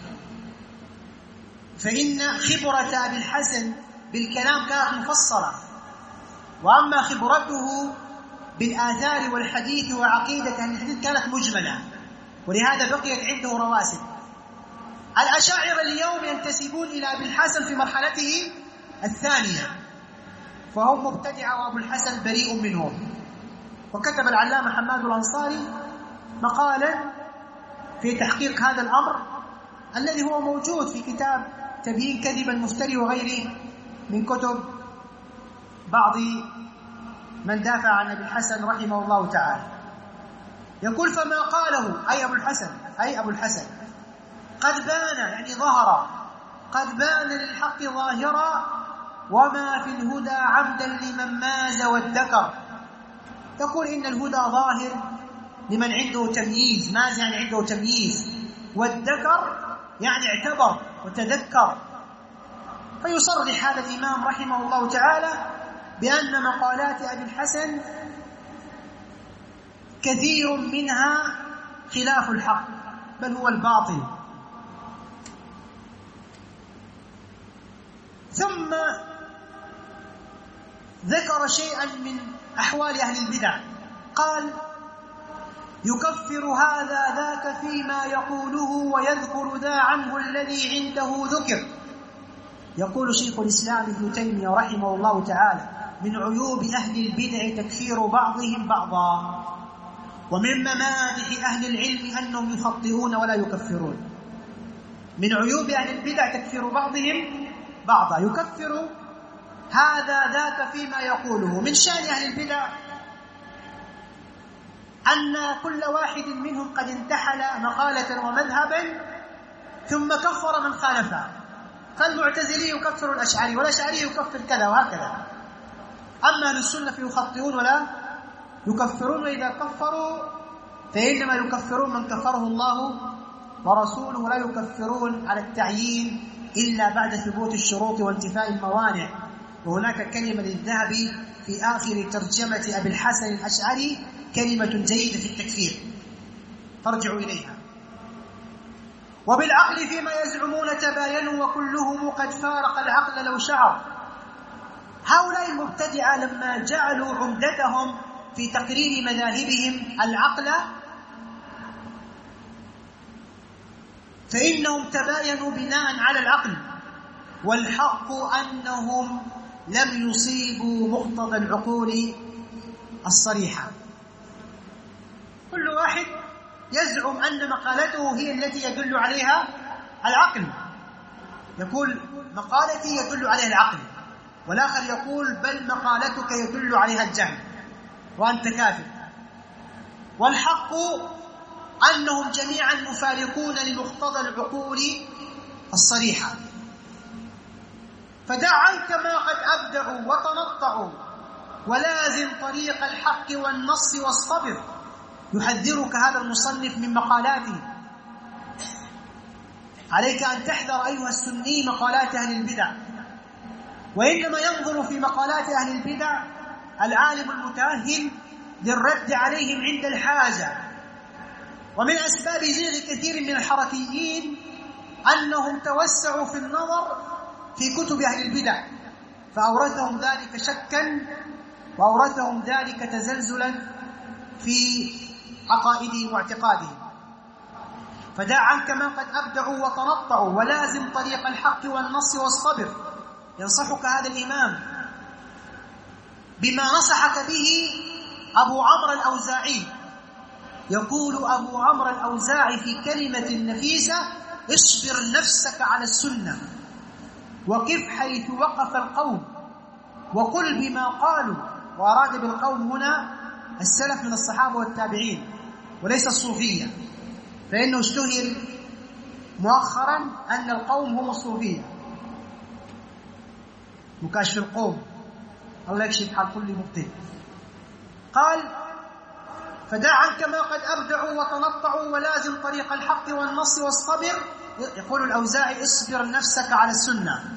S1: فإن خبرة أبي الحسن بالكلام كانت مفصلة، وأما خبرته بالآثار والحديث وعقيدة أهل الحديث كانت مجملة، ولهذا بقيت عنده رواسب. الأشاعرة اليوم ينتسبون إلى أبي الحسن في مرحلته الثانية، فهم مبتدعة وأبو الحسن بريء منهم. وكتب العلامة حماد الأنصاري مقالا في تحقيق هذا الأمر، الذي هو موجود في كتاب تبيين كذب المفتري وغيره من كتب بعض من دافع عن أبي الحسن رحمه الله تعالى. يقول فما قاله أي أبو الحسن قد بان، يعني ظهر، قد بان للحق ظاهرا، وما في الهدى عمدا لمن ماز وادكر. يقول إن الهدى ظاهر لمن عنده تمييز. ماز يعني عنده تمييز، وادكر يعني اعتبر وتذكر. فيصرح هذا الإمام رحمه الله تعالى بأن مقالات أبي الحسن كثير منها خلاف الحق، بل هو الباطل. ثم ذكر شيئا من أحوال أهل البدع. قال يكفر هذا ذاك فيما يقوله ويذكر ذا عنه الذي عنده ذكر. يقول شيخ الإسلام ابن تيمية رحمه الله تعالى: من عيوب أهل البدع تكفير بعضهم بعضا، ومن ممادح أهل العلم أنهم يخطئون ولا يكفرون. من عيوب أهل البدع تكفير بعضهم بعضا، يكفر هذا ذاك فيما يقوله. من شأن أهل البدع أن كل واحد منهم قد انتحل مقالة ومذهبا ثم كفر من خالفه، فالمعتزلي يكفر الأشعري، والأشعري يكفر كذا وهكذا. أما أهل السنة فيخطئون ولا يكفرون، وإذا كفروا فإنما يكفرون من كفره الله ورسوله، ولا يكفرون على التعيين إلا بعد ثبوت الشروط وانتفاء الموانع. وهناك كلمة للذهبي في آخر ترجمة أبي الحسن الأشعري كلمة جيدة في التكفير، فارجعوا إليها. وبالعقل فيما يزعمون تباينوا وكلهم قد فارق العقل لو شعر. هؤلاء المبتدعة لما جعلوا عمدتهم في تقرير مذاهبهم العقل، فإنهم تباينوا بناء على العقل، والحق أنهم لم يصيبوا مقتضى العقول الصريحة. كل واحد يزعم أن مقالته هي التي يدل عليها العقل، يقول مقالتي يدل عليها العقل، والآخر يقول بل مقالتك يدل عليها الجهل وأنت كافر. والحق أنهم جميعا مفارقون لمقتضى العقول الصريحة. فدع عنك ما قد أبدعوا وتنطعوا، ولازم طريق الحق والنص والصبر. يحذرك هذا المصنف من مقالاته. عليك أن تحذر أيها السني مقالات أهل البدع، وإنما ينظر في مقالات أهل البدع العالم المتأهل للرد عليهم عند الحاجة. ومن أسباب زيغ كثير من الحركيين أنهم توسعوا في النظر في كتب أهل البدع، فأورثهم ذلك شكا وأورثهم ذلك تزلزلا في عقائدهم واعتقادهم. فدع عنك ما قد أبدعوا وتنطعوا، ولازم طريق الحق والنص والصبر. ينصحك هذا الإمام بما نصحك به أبو عمرو الأوزاعي. يقول أبو عمرو الأوزاعي في كلمة نفيسة: اصبر نفسك على السنة، وقف حيث وقف القوم، وقل بما قالوا. وأراد بالقوم هنا السلف من الصحابة والتابعين وليس الصوفية، فإنه اشتهر مؤخرا أن القوم هم الصوفية، مكاشف القوم، الله يكشف حال كل مبتدع. قال: فدع عنك ما قد أبدعوا وتنطعوا، ولازم طريق الحق والنص والصبر. يقول الأوزاعي: اصبر نفسك على السنة،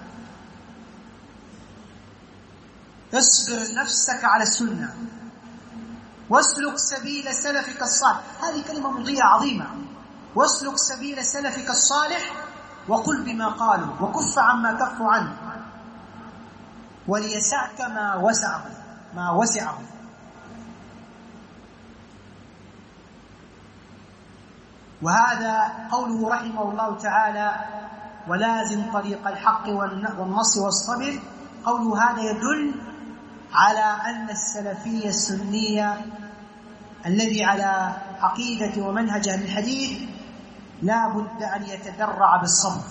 S1: اصبر نفسك على السنة، واسلك سبيل سلفك الصالح. هذه كلمة مضيئة عظيمة. واسلك سبيل سلفك الصالح، وقل بما قالوا، وكف عما كفوا عنه، وليسعك ما وسعه. وهذا قوله رحمه الله تعالى: ولازم طريق الحق والنص والصبر. قوله هذا يدل على أن السلفية السنية الذي على عقيدة ومنهج أهل الحديث لا بد أن يتدرع بالصبر،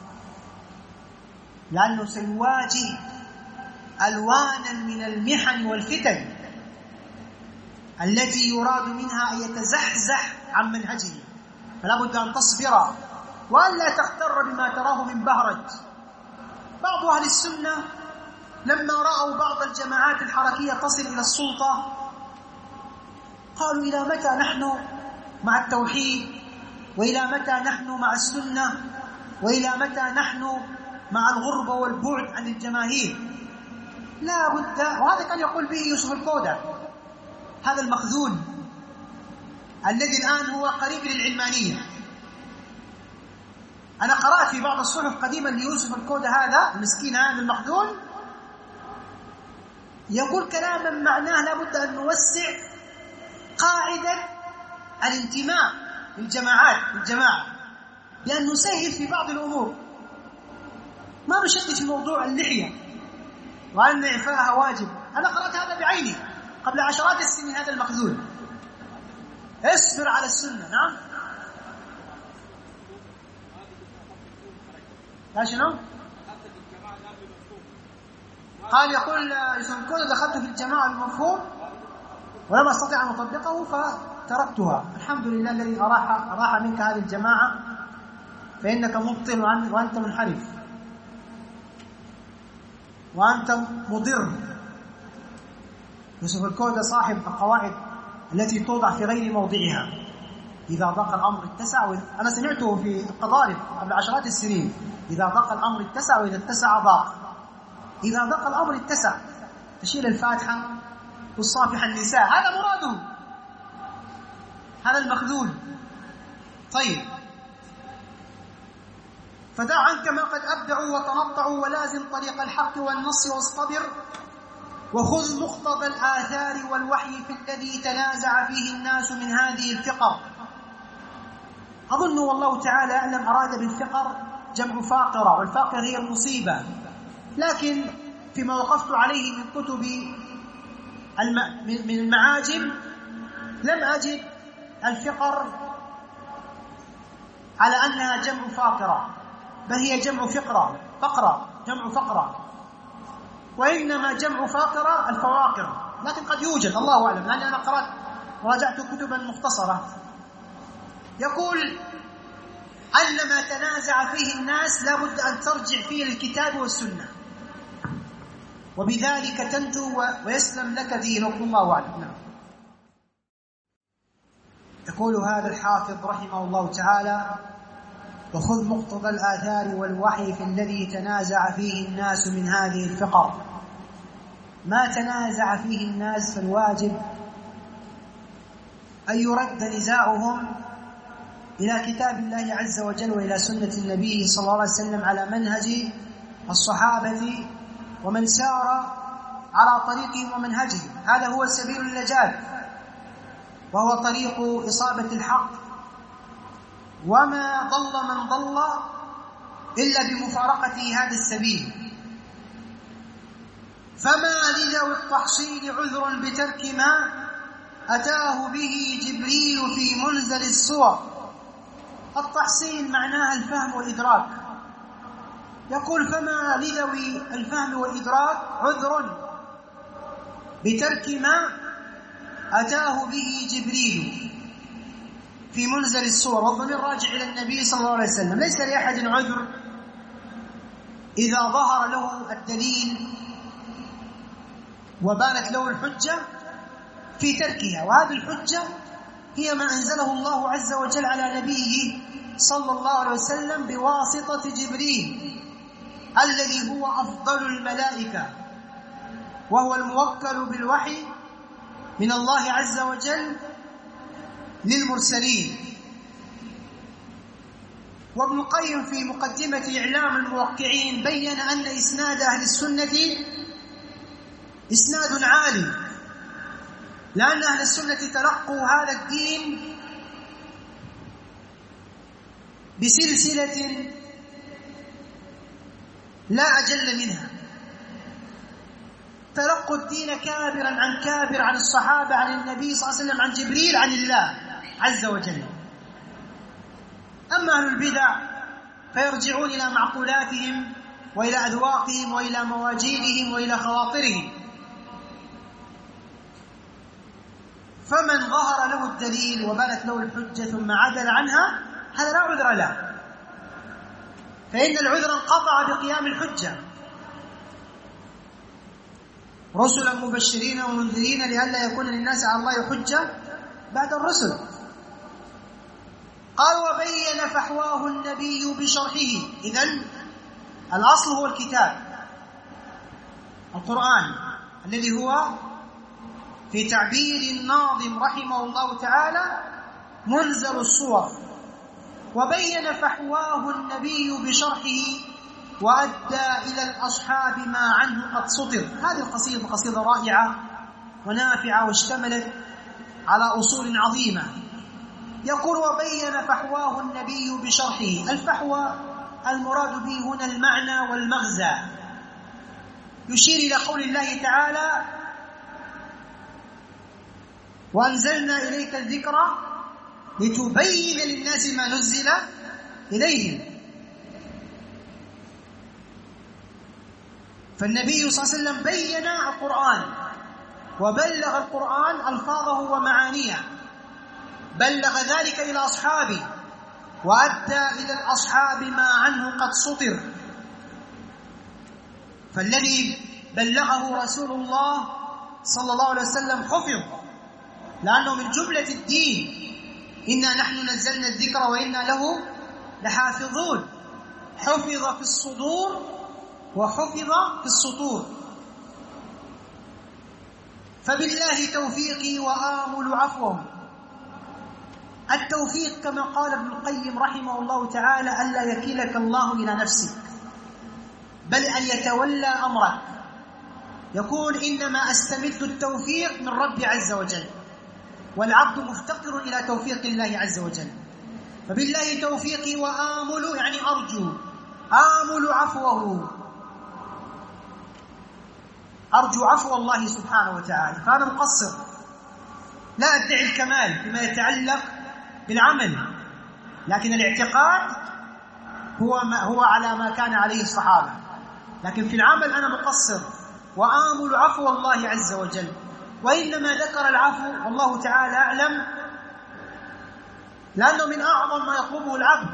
S1: لأنه سيواجه ألوانا من المحن والفتن التي يراد منها أن يتزحزح عن منهجه، فلا بد أن تصبر وألا تغتر بما تراه من بهرج. بعض أهل السنة لما رأوا بعض الجماعات الحركية تصل إلى السلطة قالوا: إلى متى نحن مع التوحيد؟ وإلى متى نحن مع السنة؟ وإلى متى نحن مع الغربة والبعد عن الجماهير؟ لا بد. وهذا كان يقول به يوسف الكودة، هذا المخذول الذي الآن هو قريب للعلمانية. أنا قرأت في بعض الصحف قديما ليوسف الكودة هذا المسكين هذا المخذول يقول كلاما معناه لا بد أن نوسع قاعدة الانتماء للجماعة، لأنه نسهل في بعض الأمور. ما نشدد في موضوع اللحية وأن إعفاءها واجب. أنا قرأت هذا بعيني قبل عشرات السنين، هذا المخذول. اصبر على السنة. نعم. لا شنو؟ قال يقول كنت دخلت في الجماعة المفهوم ولم أستطيع أن أطبقه فتركتها. الحمد لله الذي أراح منك هذه الجماعة، فإنك مبطل وأنت منحرف وأنت مضر. يوسف الكودة صاحب القواعد التي توضع في غير موضعها. إذا ضاق الأمر اتسع، أنا سمعته في القضارب قبل عشرات السنين. إذا ضاق الأمر اتسع، وإذا اتسع ضاق. إذا ضاق الأمر اتسع، تشيل الفاتحة والصافح النساء، هذا مراده، هذا المخذول. طيب، فدع عنك ما قد أبدعوا وتنطعوا، ولازم طريق الحق والنص واصطبر، وخذ مقتضى الآثار والوحي في الذي تنازع فيه الناس من هذه الفقر. أظن والله تعالى أعلم أراد بالفقر جمع فاقرة، والفاقرة هي المصيبة. لكن فيما وقفت عليه من كتب من المعاجم لم أجد الفقر على أنها جمع فاقرة، بل هي جمع فقرة، جمع فقرة، وإنما جمع فاقرة الفواقر. لكن قد يوجد، الله أعلم، لأني أنا قرأت وراجعت كتبا مختصرة. يقول أن ما تنازع فيه الناس لابد أن ترجع فيه للكتاب والسنة، وبذلك تنجو ويسلم لك دينك، الله أعلم. نعم. يقول هذا الحافظ رحمه الله تعالى: وخذ مقتضى الآثار والوحي في الذي تنازع فيه الناس من هذه الفقر. ما تنازع فيه الناس، فالواجب أن يرد نزاعهم إلى كتاب الله عز وجل وإلى سنة النبي صلى الله عليه وسلم على منهج الصحابة ومن سار على طريقهم ومنهجهم. هذا هو سبيل النجاة، وهو طريق إصابة الحق. وما ضل من ضل إلا بمفارقة هذا السبيل. فما لذوي التحصيل عذر بترك ما أتاه به جبريل في منزل الصور. التحصيل معناها الفهم والإدراك. يقول: فما لذوي الفهم والإدراك عذر بترك ما أتاه به جبريل في منزل الصور. والضمير راجع إلى النبي صلى الله عليه وسلم. ليس لأحد عذر إذا ظهر له الدليل وبانت له الحجة في تركها، وهذه الحجة هي ما أنزله الله عز وجل على نبيه صلى الله عليه وسلم بواسطة جبريل الذي هو أفضل الملائكة، وهو الموكل بالوحي من الله عز وجل للمرسلين. وابن القيم في مقدمة إعلام الموقعين بين أن إسناد أهل السنة إسناد عالي، لأن أهل السنة تلقوا هذا الدين بسلسلة لا أجل منها. تلقوا الدين كابرا عن كابر، عن الصحابة، عن النبي صلى الله عليه وسلم، عن جبريل، عن الله عز وجل. أما أهل البدع فيرجعون إلى معقولاتهم وإلى أذواقهم وإلى مواجيدهم وإلى خواطرهم. فمن ظهر له الدليل وبانت له الحجة ثم عدل عنها، هذا لا عذر له، فإن العذر انقطع بقيام الحجة. رسلا مبشرين ومنذرين لئلا يكون للناس على الله حجة بعد الرسل. قال: وبين فحواه النبي بشرحه. إذن الأصل هو الكتاب القرآن الذي هو في تعبير الناظم رحمه الله تعالى منزل الصور. وبين فحواه النبي بشرحه وأدى إلى الأصحاب ما عنه قد سطر. هذه القصيدة قصيدة رائعة ونافعة، واشتملت على أصول عظيمة. يقول وبين فحواه النبي بشرحه. الفحوى المراد به هنا المعنى والمغزى، يشير إلى قول الله تعالى وأنزلنا إليك الذكر لتبين للناس ما نزل إليهم. فالنبي صلى الله عليه وسلم بين القرآن وبلغ القرآن ألفاظه ومعانيه، بلغ ذلك إلى أصحابه وأدى إلى الأصحاب ما عنه قد سطر. فالذي بلغه رسول الله صلى الله عليه وسلم حفظ، لأنه من جملة الدين، إنا نحن نزلنا الذكر وإنا له لحافظون. حفظ في الصدور وحفظ في السطور. فبالله توفيقي وآمل عفوه. التوفيق كما قال ابن القيم رحمه الله تعالى ألا يكلك الله إلى نفسك، بل أن يتولى أمرك. يقول إنما أستمد التوفيق من ربي عز وجل، والعبد مفتقر إلى توفيق الله عز وجل. فبالله توفيقي وآمل يعني أرجو، آمل عفوه، أرجو عفو الله سبحانه وتعالى. فأنا مقصر، لا أدعي الكمال فيما يتعلق بالعمل، لكن الاعتقاد هو على ما كان عليه الصحابة، لكن في العمل أنا مقصر وآمل عفو الله عز وجل. وإنما ذكر العفو والله تعالى أعلم لأنه من أعظم ما يطلبه العبد.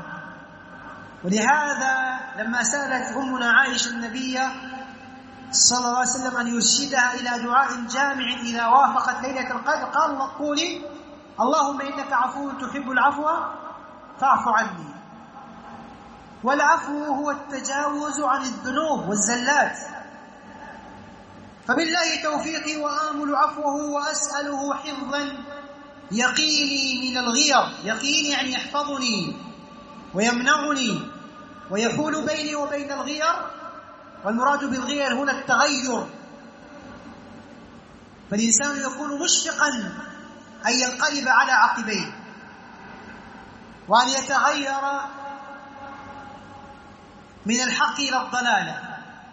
S1: ولهذا لما سألت أمنا عائشة النبي صلى الله عليه وسلم أن يرشدها إلى دعاء جامع إذا وافقت ليلة القدر، قال قولي اللهم إنك عفو تحب العفو فاعف عني. والعفو هو التجاوز عن الذنوب والزلات. فبالله توفيقي وآمل عفوه وأسأله حفظا يقيني من الغير. يقيني يعني يحفظني ويمنعني ويحول بيني وبين الغير، والمراد بالغير هنا التغير. فالإنسان يكون مشفقا أن ينقلب على عقبيه وأن يتغير من الحق إلى الضلالة،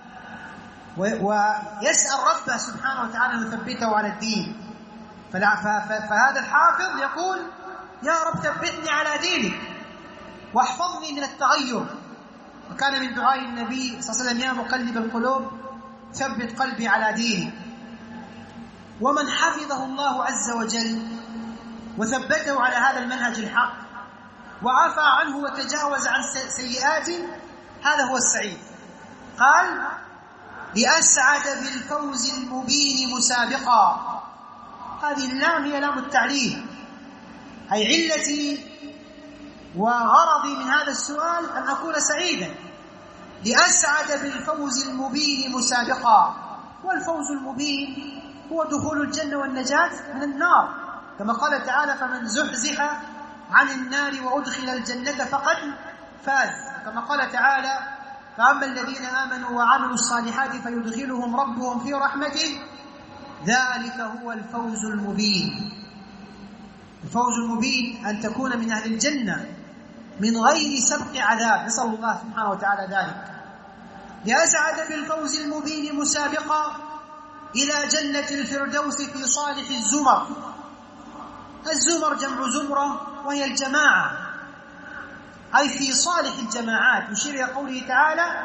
S1: ويسأل ربه سبحانه وتعالى أن يثبته على الدين. فهذا الحافظ يقول يا رب ثبتني على دينك واحفظني من التغير. وكان من دعاء النبي صلى الله عليه وسلم يا مقلب القلوب ثبت قلبي على دينك. ومن حفظه الله عز وجل وثبته على هذا المنهج الحق وعفى عنه وتجاوز عن سيئاته، هذا هو السعيد. قال لأسعد بالفوز المبين مسابقا. هذه اللام هي لام التعليل، أي علتي وغرضي من هذا السؤال أن أكون سعيدا. لأسعد بالفوز المبين مسابقا. والفوز المبين هو دخول الجنة والنجاة من النار، كما قال تعالى فمن زحزح عن النار وأدخل الجنة فقد فاز. كما قال تعالى فأما الذين آمنوا وعملوا الصالحات فيدخلهم ربهم في رحمته ذلك هو الفوز المبين. الفوز المبين أن تكون من أهل الجنة من غير سبق عذاب، نسأل الله سبحانه وتعالى ذلك. لأسعد بالفوز المبين مسابقا إلى جنة الفردوس في صالح الزمر. الزمر جمع زمرة وهي الجماعة، أي في صالح الجماعات. يشير إلى قوله تعالى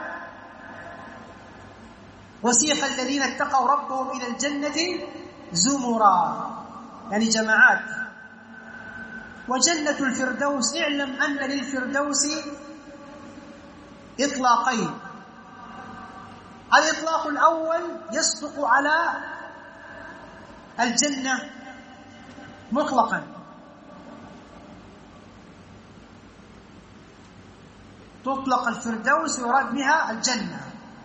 S1: وسيق الذين اتقوا ربهم إلى الجنة زمرا، يعني جماعات. وجنة الفردوس اعلم أن للفردوس إطلاقين. الإطلاق الأول يصدق على الجنة مطلقا، تطلق الفردوس ويراد بها الجنة.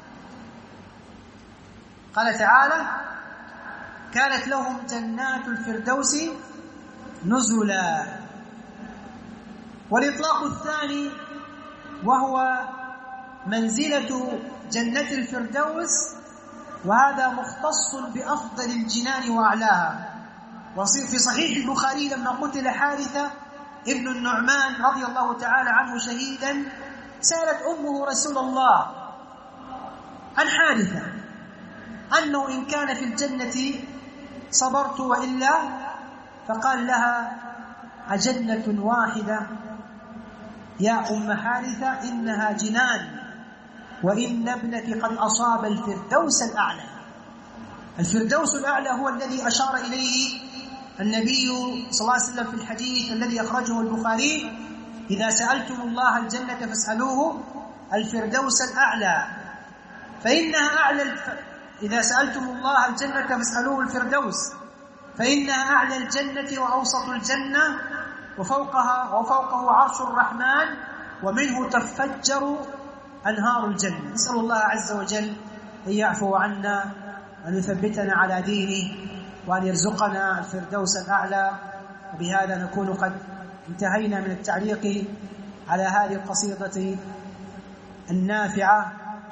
S1: قال تعالى كانت لهم جنات الفردوس نزلا. والإطلاق الثاني وهو منزلة جنة الفردوس، وهذا مختص بأفضل الجنان وأعلاها. وفي صحيح البخاري لما قتل حارثة ابن النعمان رضي الله تعالى عنه شهيدا سألت أمه رسول الله عن حارثة أنه إن كان في الجنة صبرت وإلا، فقال لها أجنة واحدة يا أم حارثة إنها جنان، وإن ابنك قد أصاب الفردوس الأعلى. الفردوس الأعلى هو الذي أشار إليه النبي صلى الله عليه وسلم في الحديث الذي أخرجه البخاري: إذا سألتم الله الجنة فاسألوه الفردوس الأعلى، فإنها أعلى إذا سألتم الله الجنة فاسألوه الفردوس فإنها أعلى الجنة وأوسط الجنة وفوقه عرش الرحمن ومنه تفجر أنهار الجنة. نسأل الله عز وجل أن يعفو عنا وأن يثبتنا على دينه وأن يرزقنا الفردوس الأعلى. وبهذا نكون قد انتهينا من التعليق على هذه القصيدة النافعة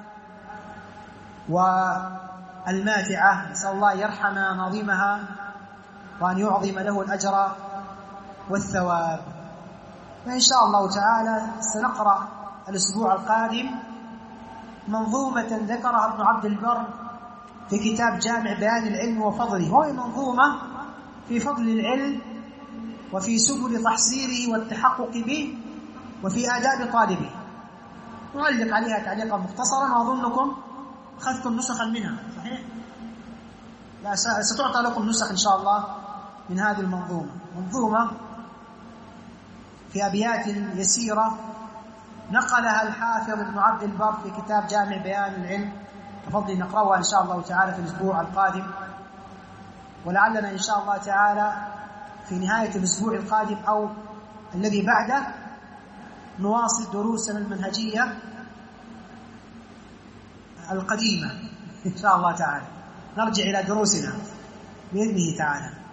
S1: والماتعة. نسأل الله يرحم ناظمها وأن يعظم له الأجر والثواب. وإن شاء الله تعالى سنقرأ الأسبوع القادم منظومة ذكرها ابن عبد البر في كتاب جامع بيان العلم وفضله، وهي منظومة في فضل العلم وفي سبل تحصيله والتحقق به وفي آداب طالبه. نعلق عليها تعليقا مختصرا، وأظنكم أخذتم نسخا منها، صحيح؟ لا، ستعطى لكم نسخ إن شاء الله من هذه المنظومة. منظومة في أبيات يسيرة نقلها الحافظ ابن عبد البر في كتاب جامع بيان العلم وفضل، نقرأها إن شاء الله تعالى في الأسبوع القادم. ولعلنا إن شاء الله تعالى في نهاية الأسبوع القادم أو الذي بعده نواصل دروسنا المنهجية القديمة إن شاء الله تعالى، نرجع إلى دروسنا بإذنه تعالى.